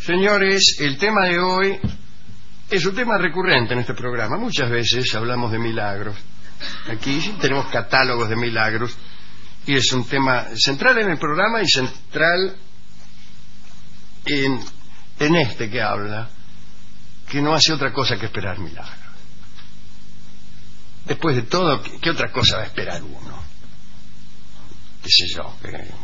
Señores, el tema de hoy es un tema recurrente en este programa. Muchas veces hablamos de milagros. Aquí sí tenemos catálogos de milagros y es un tema central en el programa y central en este que habla, que no hace otra cosa que esperar milagros. Después de todo, ¿qué otra cosa va a esperar uno? ¿Qué sé yo?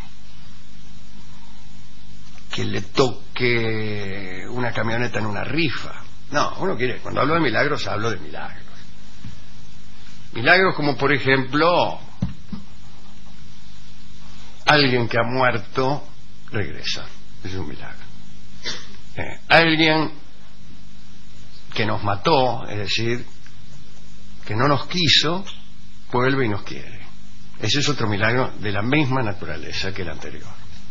Que le toque una camioneta en una rifa. No, uno quiere, cuando hablo de milagros, hablo de milagros. Milagros como, por ejemplo, alguien que ha muerto regresa. Es un milagro. Alguien que nos mató, es decir, que no nos quiso, vuelve y nos quiere. Ese es otro milagro de la misma naturaleza que el anterior.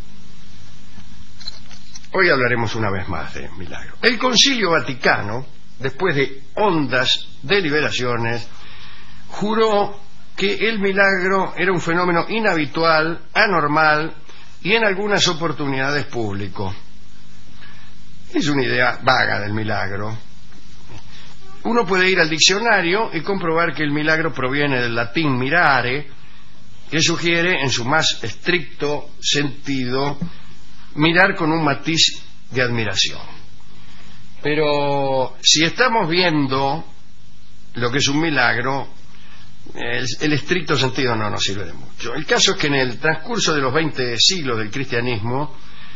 Hoy hablaremos una vez más de milagros. El Concilio Vaticano, después de hondas deliberaciones, juró que el milagro era un fenómeno inhabitual, anormal y en algunas oportunidades público. Es una idea vaga del milagro. Uno puede ir al diccionario y comprobar que el milagro proviene del latín mirare, que sugiere en su más estricto sentido mirar con un matiz de admiración. Pero si estamos viendo lo que es un milagro, el estricto sentido no nos sirve de mucho. El caso es que en el transcurso de los 20 siglos del cristianismo,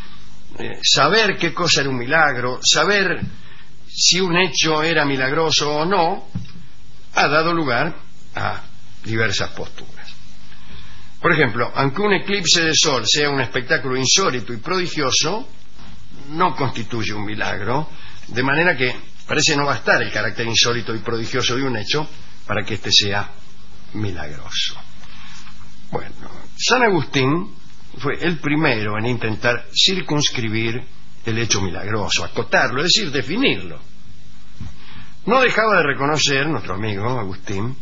saber qué cosa era un milagro, saber si un hecho era milagroso o no, ha dado lugar a diversas posturas. Por ejemplo, aunque un eclipse de sol sea un espectáculo insólito y prodigioso, no constituye un milagro, de manera que parece no bastar el carácter insólito y prodigioso de un hecho para que éste sea milagroso. Bueno, San Agustín fue el primero en intentar circunscribir el hecho milagroso, acotarlo, es decir, definirlo. No dejaba de reconocer, nuestro amigo Agustín,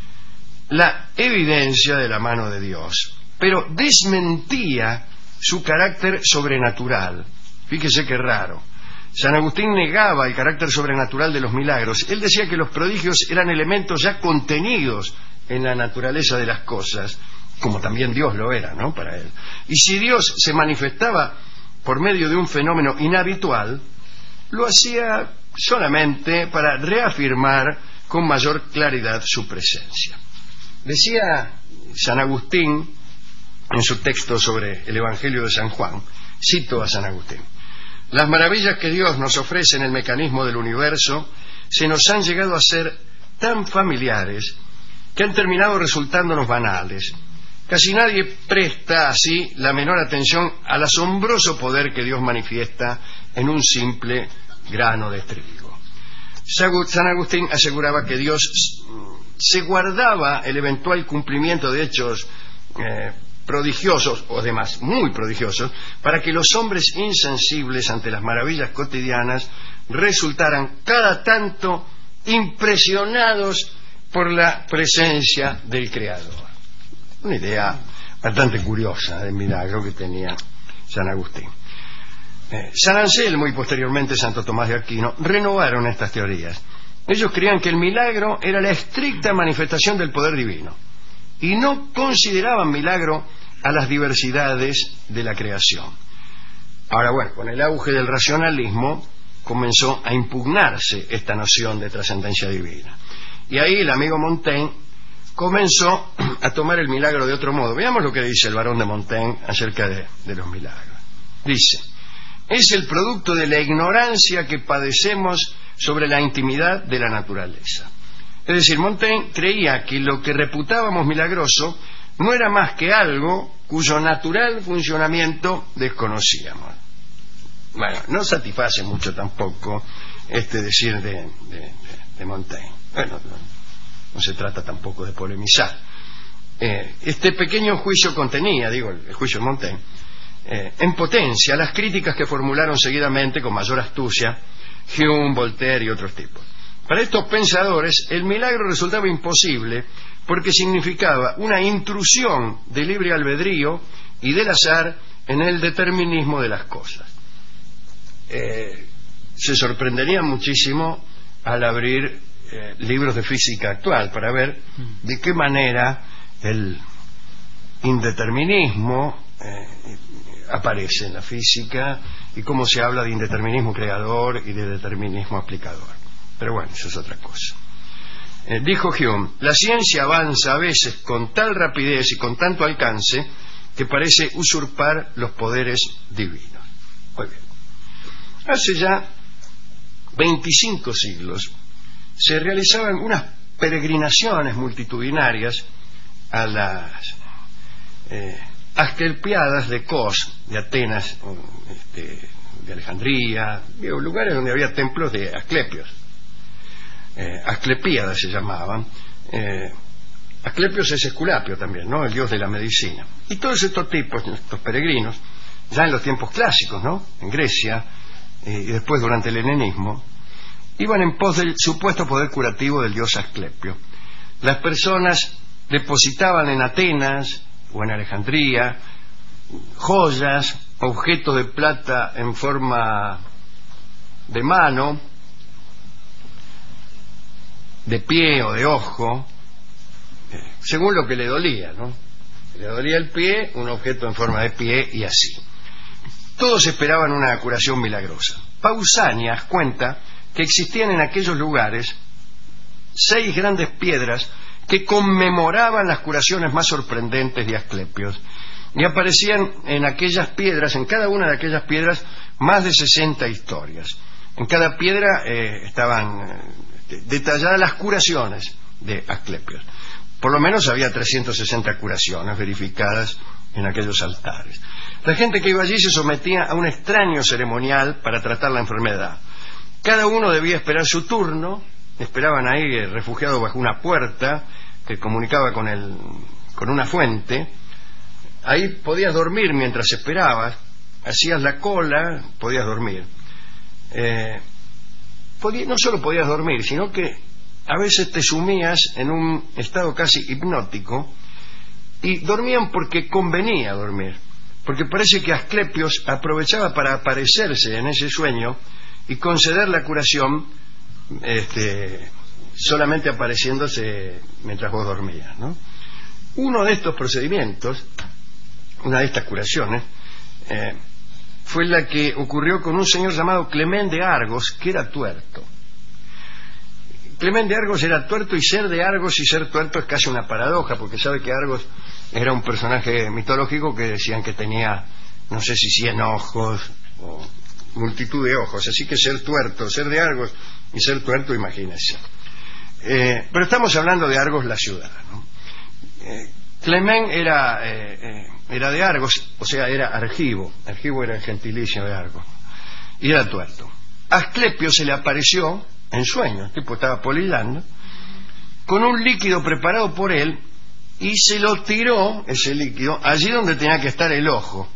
la evidencia de la mano de Dios, pero desmentía su carácter sobrenatural. Fíjese qué raro. San Agustín negaba el carácter sobrenatural de los milagros. Él decía que los prodigios eran elementos ya contenidos en la naturaleza de las cosas, como también Dios lo era, ¿no?, para él. Y si Dios se manifestaba por medio de un fenómeno inhabitual, lo hacía solamente para reafirmar con mayor claridad su presencia. Decía San Agustín en su texto sobre el Evangelio de San Juan, cito a San Agustín: las maravillas que Dios nos ofrece en el mecanismo del universo se nos han llegado a ser tan familiares que han terminado resultándonos banales. Casi nadie presta así la menor atención al asombroso poder que Dios manifiesta en un simple grano de trigo. San Agustín aseguraba que Dios se guardaba el eventual cumplimiento de hechos prodigiosos, o demás, muy prodigiosos, para que los hombres insensibles ante las maravillas cotidianas resultaran cada tanto impresionados por la presencia del Creador. Una idea bastante curiosa del milagro que tenía San Agustín. San Anselmo y posteriormente Santo Tomás de Aquino renovaron estas teorías. Ellos creían que el milagro era la estricta manifestación del poder divino y no consideraban milagro a las diversidades de la creación. Ahora, bueno, con el auge del racionalismo comenzó a impugnarse esta noción de trascendencia divina. Y ahí el amigo Montaigne comenzó a tomar el milagro de otro modo. Veamos lo que dice el barón de Montaigne acerca de los milagros. Dice: es el producto de la ignorancia que padecemos sobre la intimidad de la naturaleza. Es decir, Montaigne creía que lo que reputábamos milagroso no era más que algo cuyo natural funcionamiento desconocíamos. Bueno, no satisface mucho tampoco este decir de Montaigne. Bueno, no se trata tampoco de polemizar. Este pequeño juicio contenía, el juicio de Montaigne, en potencia las críticas que formularon seguidamente con mayor astucia Hume, Voltaire y otros tipos. Para estos pensadores el milagro resultaba imposible porque significaba una intrusión del libre albedrío y del azar en el determinismo de las cosas. se sorprenderían muchísimo al abrir libros de física actual para ver de qué manera el indeterminismo aparece en la física y cómo se habla de indeterminismo creador y de determinismo aplicador. Pero bueno, eso es otra cosa. Dijo Hume: la ciencia avanza a veces con tal rapidez y con tanto alcance que parece usurpar los poderes divinos. Muy bien. Hace ya 25 siglos se realizaban unas peregrinaciones multitudinarias a las Asclepiadas de Kos, de Atenas, de Alejandría, lugares donde había templos de Asclepios. Asclepíadas se llamaban. Asclepios es Esculapio también, ¿no? El dios de la medicina. Y todos estos tipos, estos peregrinos, ya en los tiempos clásicos, ¿no? En Grecia, y después durante el helenismo, iban en pos del supuesto poder curativo del dios Asclepio. Las personas depositaban en Atenas o en Alejandría joyas, objetos de plata en forma de mano, de pie o de ojo, según lo que le dolía, ¿no? Le dolía el pie, un objeto en forma de pie, y así. Todos esperaban una curación milagrosa. Pausanias cuenta que existían en aquellos lugares 6 grandes piedras que conmemoraban las curaciones más sorprendentes de Asclepios, y aparecían en aquellas piedras, en cada una de aquellas piedras, más de 60 historias. En cada piedra estaban detalladas las curaciones de Asclepios. Por lo menos había 360 curaciones verificadas en aquellos altares. La gente que iba allí se sometía a un extraño ceremonial para tratar la enfermedad. Cada uno debía esperar su turno. Esperaban ahí refugiados bajo una puerta que comunicaba con una fuente. Ahí podías dormir mientras esperabas. Hacías la cola, podías dormir. No solo podías dormir, sino que a veces te sumías en un estado casi hipnótico, y dormían porque convenía dormir, porque parece que Asclepios aprovechaba para aparecerse en ese sueño y conceder la curación solamente apareciéndose mientras vos dormías, ¿no? Uno de estos procedimientos, una de estas curaciones, fue la que ocurrió con un señor llamado Clement de Argos, que era tuerto. Clement de Argos era tuerto, y ser de Argos y ser tuerto es casi una paradoja, porque sabe que Argos era un personaje mitológico que decían que tenía, no sé si 100 ojos o multitud de ojos, así que ser tuerto, ser de Argos y ser tuerto, imagínense. Pero estamos hablando de Argos, la ciudad, ¿no? Clement era de Argos, o sea, era Argivo. Argivo era el gentilicio de Argos, y era tuerto. Asclepio se le apareció en sueño, el tipo estaba polillando, con un líquido preparado por él, y se lo tiró, ese líquido, allí donde tenía que estar el ojo.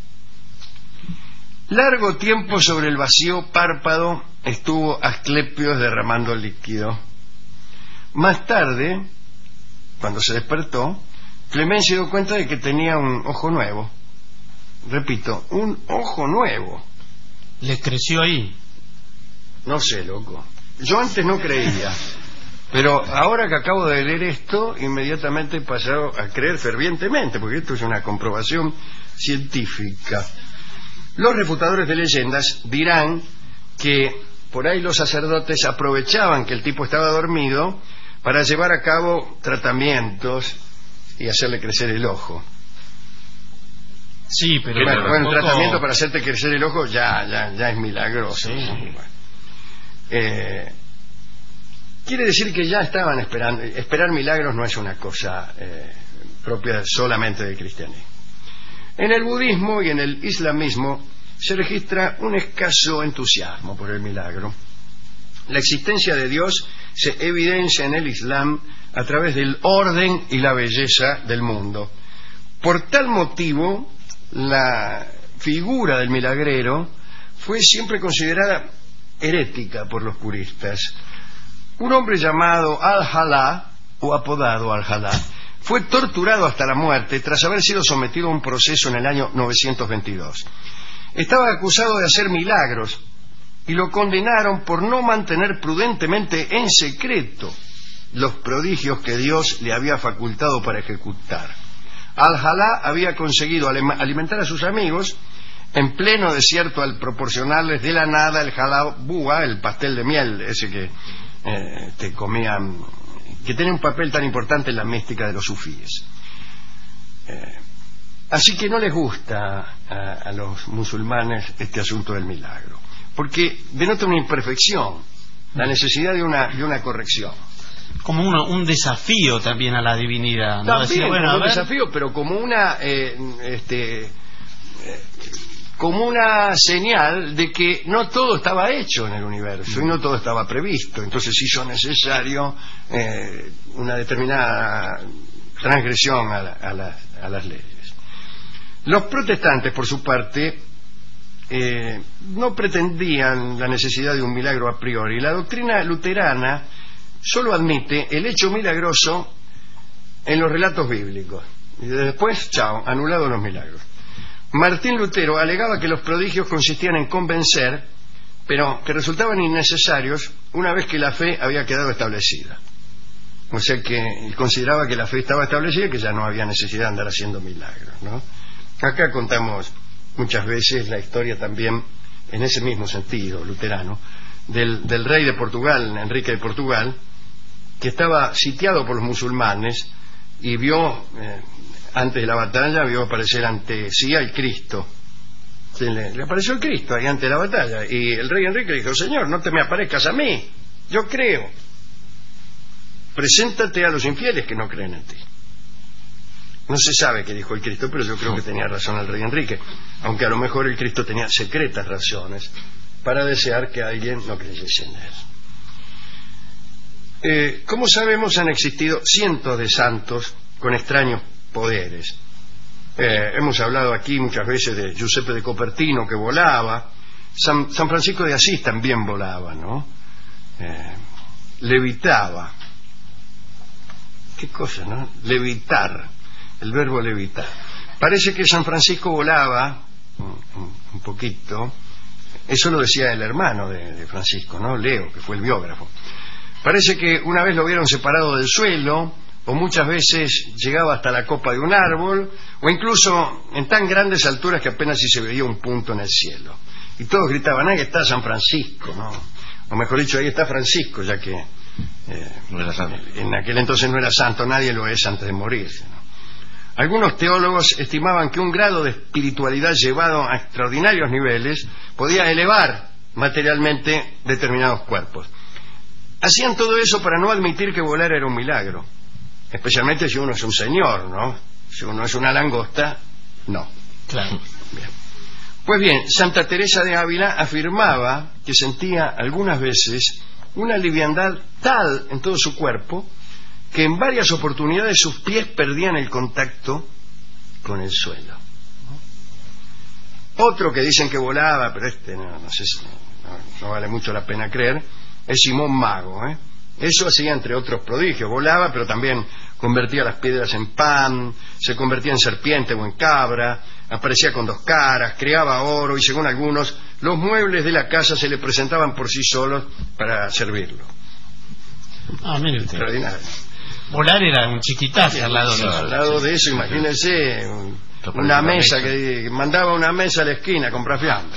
Largo tiempo sobre el vacío párpado estuvo Asclepios derramando líquido. Más tarde, cuando se despertó, Clement se dio cuenta de que tenía un ojo nuevo. Repito, un ojo nuevo. ¿Le creció ahí? No sé, loco. Yo antes no creía, pero ahora que acabo de leer esto, inmediatamente he pasado a creer fervientemente, porque esto es una comprobación científica. Los refutadores de leyendas dirán que por ahí los sacerdotes aprovechaban que el tipo estaba dormido para llevar a cabo tratamientos y hacerle crecer el ojo. Sí, pero bueno, el tratamiento para hacerte crecer el ojo ya es milagroso. Sí. Bueno. Quiere decir que ya estaban esperando. Esperar milagros no es una cosa propia solamente del cristianismo. En el budismo y en el islamismo se registra un escaso entusiasmo por el milagro. La existencia de Dios se evidencia en el Islam a través del orden y la belleza del mundo. Por tal motivo, la figura del milagrero fue siempre considerada herética por los puristas. Un hombre llamado Al-Jalá, o apodado Al-Jalá, fue torturado hasta la muerte tras haber sido sometido a un proceso en el año 922. Estaba acusado de hacer milagros y lo condenaron por no mantener prudentemente en secreto los prodigios que Dios le había facultado para ejecutar. Al-Jalá había conseguido alimentar a sus amigos en pleno desierto al proporcionarles de la nada el jalabúa, el pastel de miel, ese que te comían, que tiene un papel tan importante en la mística de los sufíes. Así que no les gusta a los musulmanes este asunto del milagro, porque denota una imperfección, la necesidad de una corrección. Como un desafío también a la divinidad, ¿no? También, Decir, bueno, un desafío, pero como como una señal de que no todo estaba hecho en el universo y no todo estaba previsto. Entonces hizo necesario una determinada transgresión a las leyes. Los protestantes, por su parte, no pretendían la necesidad de un milagro a priori. La doctrina luterana solo admite el hecho milagroso en los relatos bíblicos. Y después, chao, anulados los milagros. Martín Lutero alegaba que los prodigios consistían en convencer, pero que resultaban innecesarios una vez que la fe había quedado establecida. O sea que él consideraba que la fe estaba establecida y que ya no había necesidad de andar haciendo milagros, ¿no? Acá contamos muchas veces la historia también, en ese mismo sentido, luterano, del rey de Portugal, Enrique de Portugal, que estaba sitiado por los musulmanes y vio, antes de la batalla, vio aparecer ante sí al Cristo. Le apareció el Cristo ahí ante la batalla, y el rey Enrique dijo: Señor, no te me aparezcas a mí, yo creo, preséntate a los infieles que no creen en ti. No se sabe qué dijo el Cristo, pero yo creo que tenía razón el rey Enrique, aunque a lo mejor el Cristo tenía secretas razones para desear que alguien no creyese en él. Como sabemos, han existido cientos de santos con extraños poderes. Hemos hablado aquí muchas veces de Giuseppe de Copertino, que volaba. San Francisco de Asís también volaba, ¿no? Levitaba. ¿Qué cosa, no? Levitar, el verbo levitar. Parece que San Francisco volaba un poquito. Eso lo decía el hermano de Francisco, ¿no? Leo, que fue el biógrafo. Parece que una vez lo vieron separado del suelo, o muchas veces llegaba hasta la copa de un árbol, o incluso en tan grandes alturas que apenas si se veía un punto en el cielo. Y todos gritaban: ahí está San Francisco, ¿no? O mejor dicho, ahí está Francisco, ya que no era santo. En aquel entonces no era santo, nadie lo es antes de morirse, ¿no? Algunos teólogos estimaban que un grado de espiritualidad llevado a extraordinarios niveles podía elevar materialmente determinados cuerpos. Hacían todo eso para no admitir que volar era un milagro, especialmente si uno es un señor, ¿no? Si uno es una langosta, no. Claro. Bien. Pues bien, Santa Teresa de Ávila afirmaba que sentía algunas veces una liviandad tal en todo su cuerpo que en varias oportunidades sus pies perdían el contacto con el suelo, ¿no? Otro que dicen que volaba, pero no sé si no vale mucho la pena creer, es Simón Mago, Eso hacía entre otros prodigios. Volaba, pero también convertía las piedras en pan, se convertía en serpiente o en cabra, aparecía con dos caras, creaba oro, y según algunos, los muebles de la casa se le presentaban por sí solos para servirlo. Mire usted. Extraordinario. Volar era un chiquitaje al lado de eso. Al lado de eso, imagínense una mesa que mandaba una mesa a la esquina a comprar fiambre.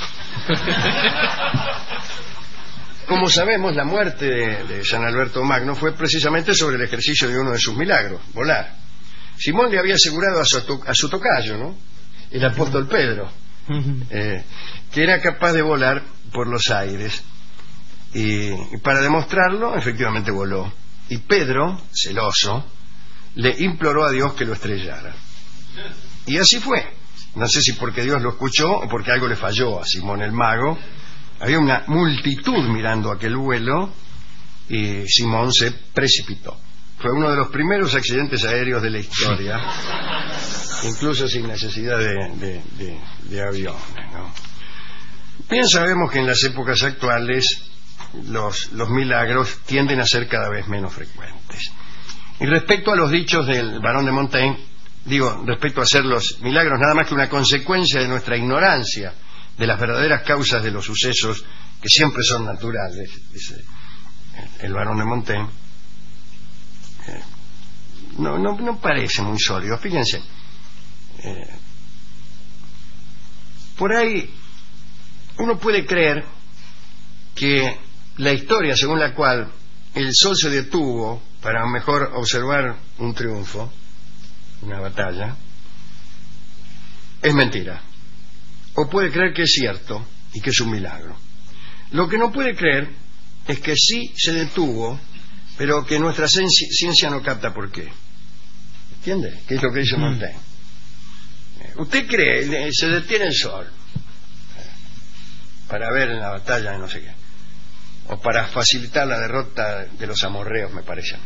Como sabemos, la muerte de San Alberto Magno fue precisamente sobre el ejercicio de uno de sus milagros, volar. Simón le había asegurado a su tocayo, ¿no? El apóstol Pedro, que era capaz de volar por los aires. Y para demostrarlo, efectivamente voló. Y Pedro, celoso, le imploró a Dios que lo estrellara. Y así fue. No sé si porque Dios lo escuchó o porque algo le falló a Simón el mago. Había una multitud mirando aquel vuelo y Simón se precipitó. Fue uno de los primeros accidentes aéreos de la historia, incluso sin necesidad de aviones, ¿no? Bien sabemos que en las épocas actuales los milagros tienden a ser cada vez menos frecuentes. Y respecto a los dichos del Barón de Montaigne, respecto a ser los milagros nada más que una consecuencia de nuestra ignorancia de las verdaderas causas de los sucesos, que siempre son naturales, dice el barón de Montaigne, no parece muy sólido. Fíjense, por ahí uno puede creer que la historia según la cual el sol se detuvo para mejor observar un triunfo, una batalla, es mentira. O puede creer que es cierto y que es un milagro. Lo que no puede creer es que sí se detuvo, pero que nuestra ciencia no capta por qué. ¿Entiende? ¿Qué es lo que dice Montaigne? Usted cree, se detiene el sol para ver en la batalla de no sé qué, o para facilitar la derrota de los amorreos, me parece.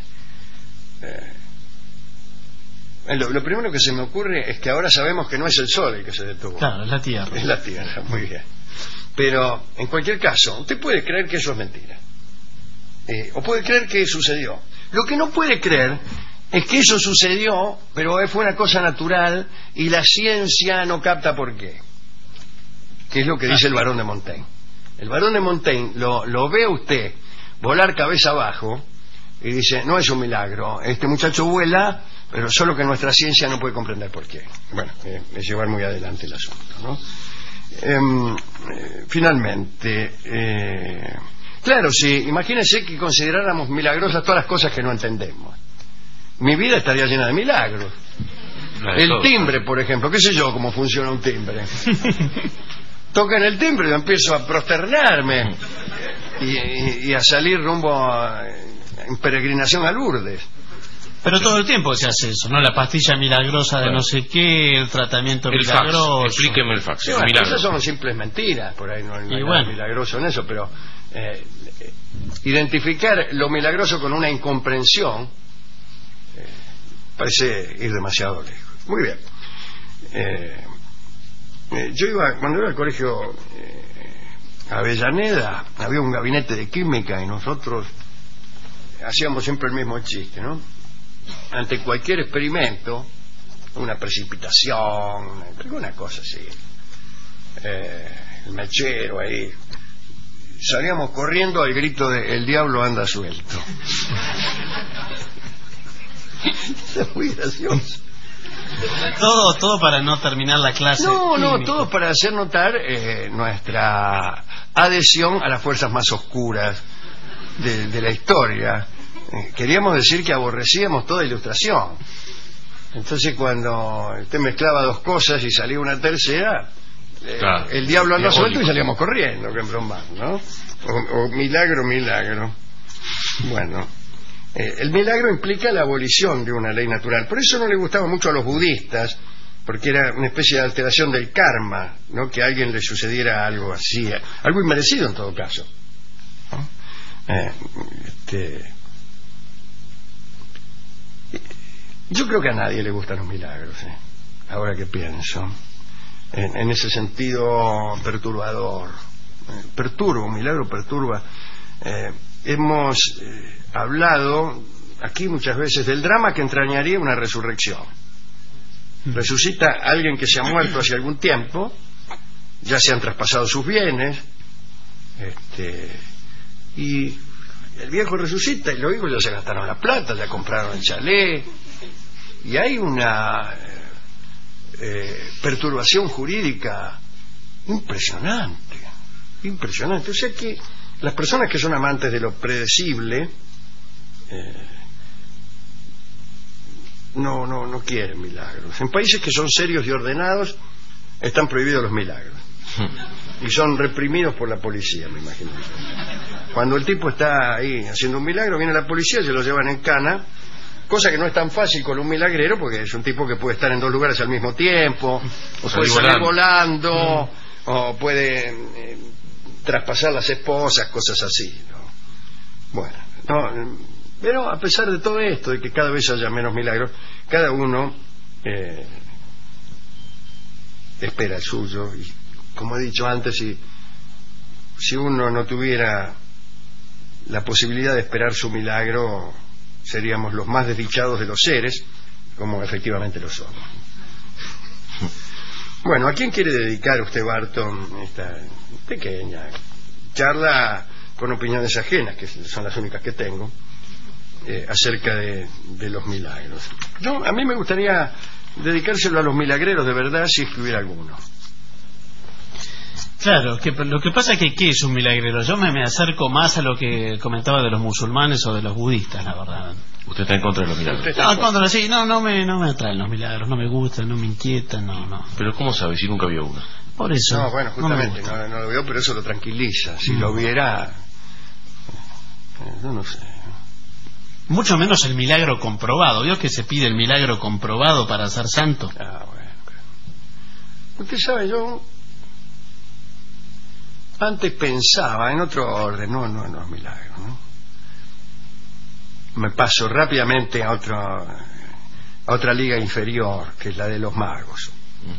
Lo primero que se me ocurre es que ahora sabemos que no es el sol el que se detuvo. Claro, es la Tierra. Es la Tierra, muy bien. Pero, en cualquier caso, usted puede creer que eso es mentira. O puede creer que sucedió. Lo que no puede creer es que eso sucedió, pero fue una cosa natural y la ciencia no capta por qué. Que es lo que dice el barón de Montaigne. El barón de Montaigne lo ve a usted volar cabeza abajo y dice, no es un milagro, este muchacho vuela, pero solo que nuestra ciencia no puede comprender por qué. Bueno, es llevar muy adelante el asunto, ¿no? Finalmente, claro, si imagínense que consideráramos milagrosas todas las cosas que no entendemos. Mi vida estaría llena de milagros. El timbre, por ejemplo, qué sé yo cómo funciona un timbre. Tocan el timbre y yo empiezo a prosternarme y a salir rumbo en peregrinación a Lourdes. Pero todo el tiempo se hace eso, ¿no? La pastilla milagrosa de no sé qué, el tratamiento milagroso. Fax. Explíqueme el fax. Sí, bueno, esas son simples mentiras, por ahí no hay nada milagroso en eso, pero identificar lo milagroso con una incomprensión parece ir demasiado lejos. Muy bien. Cuando iba al colegio Avellaneda, había un gabinete de química y nosotros hacíamos siempre el mismo chiste, ¿no? Ante cualquier experimento, una precipitación, alguna cosa así, el mechero ahí, salíamos corriendo al grito de "el diablo anda suelto". Es muy gracioso. Todo para no terminar la clase. No, todo para hacer notar nuestra adhesión a las fuerzas más oscuras de la historia. Queríamos decir que aborrecíamos toda ilustración. Entonces, cuando usted mezclaba dos cosas y salía una tercera, claro, el diablo anda suelto y salíamos corriendo, que en broma, ¿no? O milagro. Bueno, el milagro implica la abolición de una ley natural. Por eso no le gustaba mucho a los budistas, porque era una especie de alteración del karma, ¿no? Que a alguien le sucediera algo así, algo inmerecido en todo caso, ¿no? Yo creo que a nadie le gustan los milagros, ahora que pienso, en ese sentido perturbador. Un milagro perturba. Hemos hablado aquí muchas veces del drama que entrañaría una resurrección. Resucita alguien que se ha muerto hace algún tiempo, ya se han traspasado sus bienes, y el viejo resucita y los hijos ya se gastaron la plata, ya compraron el chalet, y hay una perturbación jurídica impresionante. O sea que las personas que son amantes de lo predecible no quieren milagros. En países que son serios y ordenados están prohibidos los milagros y son reprimidos por la policía, me imagino. Cuando el tipo está ahí haciendo un milagro, viene la policía y se lo llevan en cana, cosa que no es tan fácil con un milagrero, porque es un tipo que puede estar en dos lugares al mismo tiempo, o puede salir volando, o puede traspasar las esposas, cosas así, ¿no? Bueno, pero a pesar de todo esto, de que cada vez haya menos milagros, cada uno espera el suyo, y como he dicho antes, si uno no tuviera la posibilidad de esperar su milagro, seríamos los más desdichados de los seres, como efectivamente lo somos. Bueno, ¿a quién quiere dedicar usted, Barton, esta pequeña charla con opiniones ajenas, que son las únicas que tengo, acerca de los milagros? A mí me gustaría dedicárselo a los milagreros de verdad, si es que hubiera alguno. Claro, lo que pasa es que ¿qué es un milagrero? Yo me acerco más a lo que comentaba de los musulmanes o de los budistas, la verdad. ¿Usted está en contra de los milagros? No me atraen los milagros, no me gustan, no me inquietan, no. Pero ¿cómo sabe si nunca vio uno? Por eso. No, bueno, justamente no lo veo, pero eso lo tranquiliza. Si lo viera, yo no sé. Mucho menos el milagro comprobado. ¿Vio que se pide el milagro comprobado para ser santo? Ah, bueno. Usted sabe, yo antes pensaba en otro orden, no en los milagros, ¿no? Me paso rápidamente a otra liga inferior, que es la de los magos.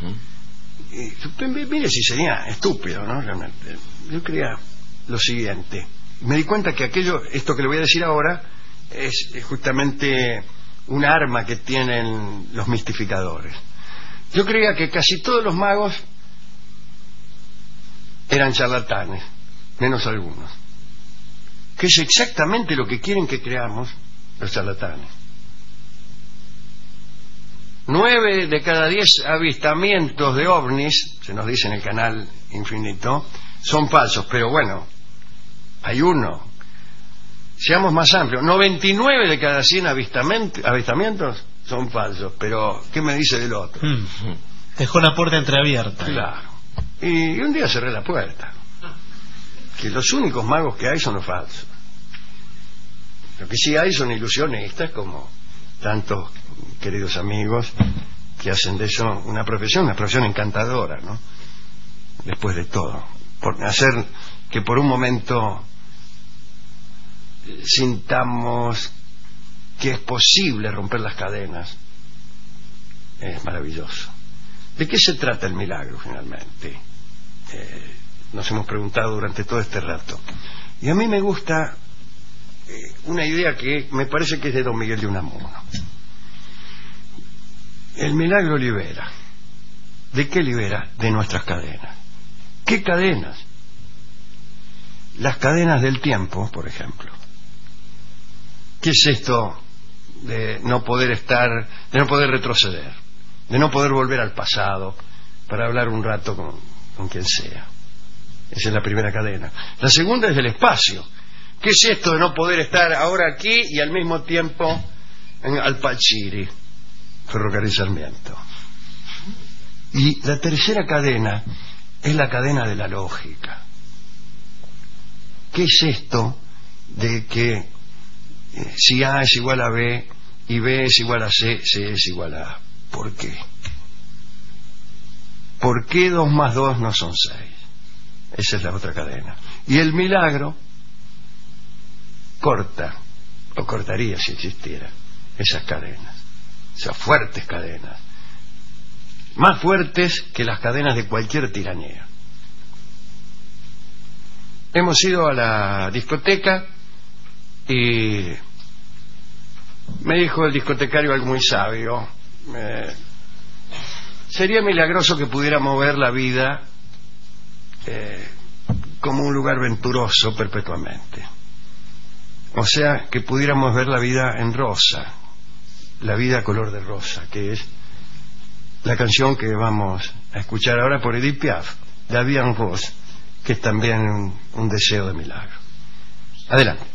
Mire si sería estúpido, ¿no? Realmente. Yo creía lo siguiente. Me di cuenta que esto que le voy a decir ahora es justamente un arma que tienen los mistificadores. Yo creía que casi todos los magos eran charlatanes, menos algunos, que es exactamente lo que quieren que creamos los charlatanes. 9 de cada 10 avistamientos de ovnis, se nos dice en el canal Infinito, son falsos, pero bueno, hay uno. Seamos más amplios, 99 de cada 100 avistamientos son falsos, pero ¿qué me dice del otro? Dejó la puerta entreabierta. Claro. Y un día cerré la puerta. Que los únicos magos que hay son los falsos. Lo que sí hay son ilusionistas, como tantos queridos amigos que hacen de eso una profesión encantadora, ¿no? Después de todo, por hacer que por un momento sintamos que es posible romper las cadenas, es maravilloso. ¿De qué se trata el milagro finalmente? Nos hemos preguntado durante todo este rato. Y a mí me gusta una idea que me parece que es de don Miguel de Unamuno. El milagro libera. ¿De qué libera? De nuestras cadenas. ¿Qué cadenas? Las cadenas del tiempo, por ejemplo. ¿Qué es esto de no poder retroceder, de no poder volver al pasado para hablar un rato con quien sea? Esa es la primera cadena. La segunda es del espacio. ¿Qué es esto de no poder estar ahora aquí y al mismo tiempo en Alpachiri, Ferrocarril Sarmiento? Y la tercera cadena es la cadena de la lógica. ¿Qué es esto de que si A es igual a B y B es igual a C, C es igual a A? ¿Por qué? ¿Por qué 2 más 2 no son 6? Esa es la otra cadena. Y el milagro corta, o cortaría si existiera, esas cadenas, esas fuertes cadenas, más fuertes que las cadenas de cualquier tiranía. Hemos ido a la discoteca y me dijo el discotecario algo muy sabio. Sería milagroso que pudiéramos ver la vida como un lugar venturoso perpetuamente. O sea, que pudiéramos ver la vida en rosa, la vida color de rosa, que es la canción que vamos a escuchar ahora por Edith Piaf, La vie en rose, que es también un deseo de milagro. Adelante.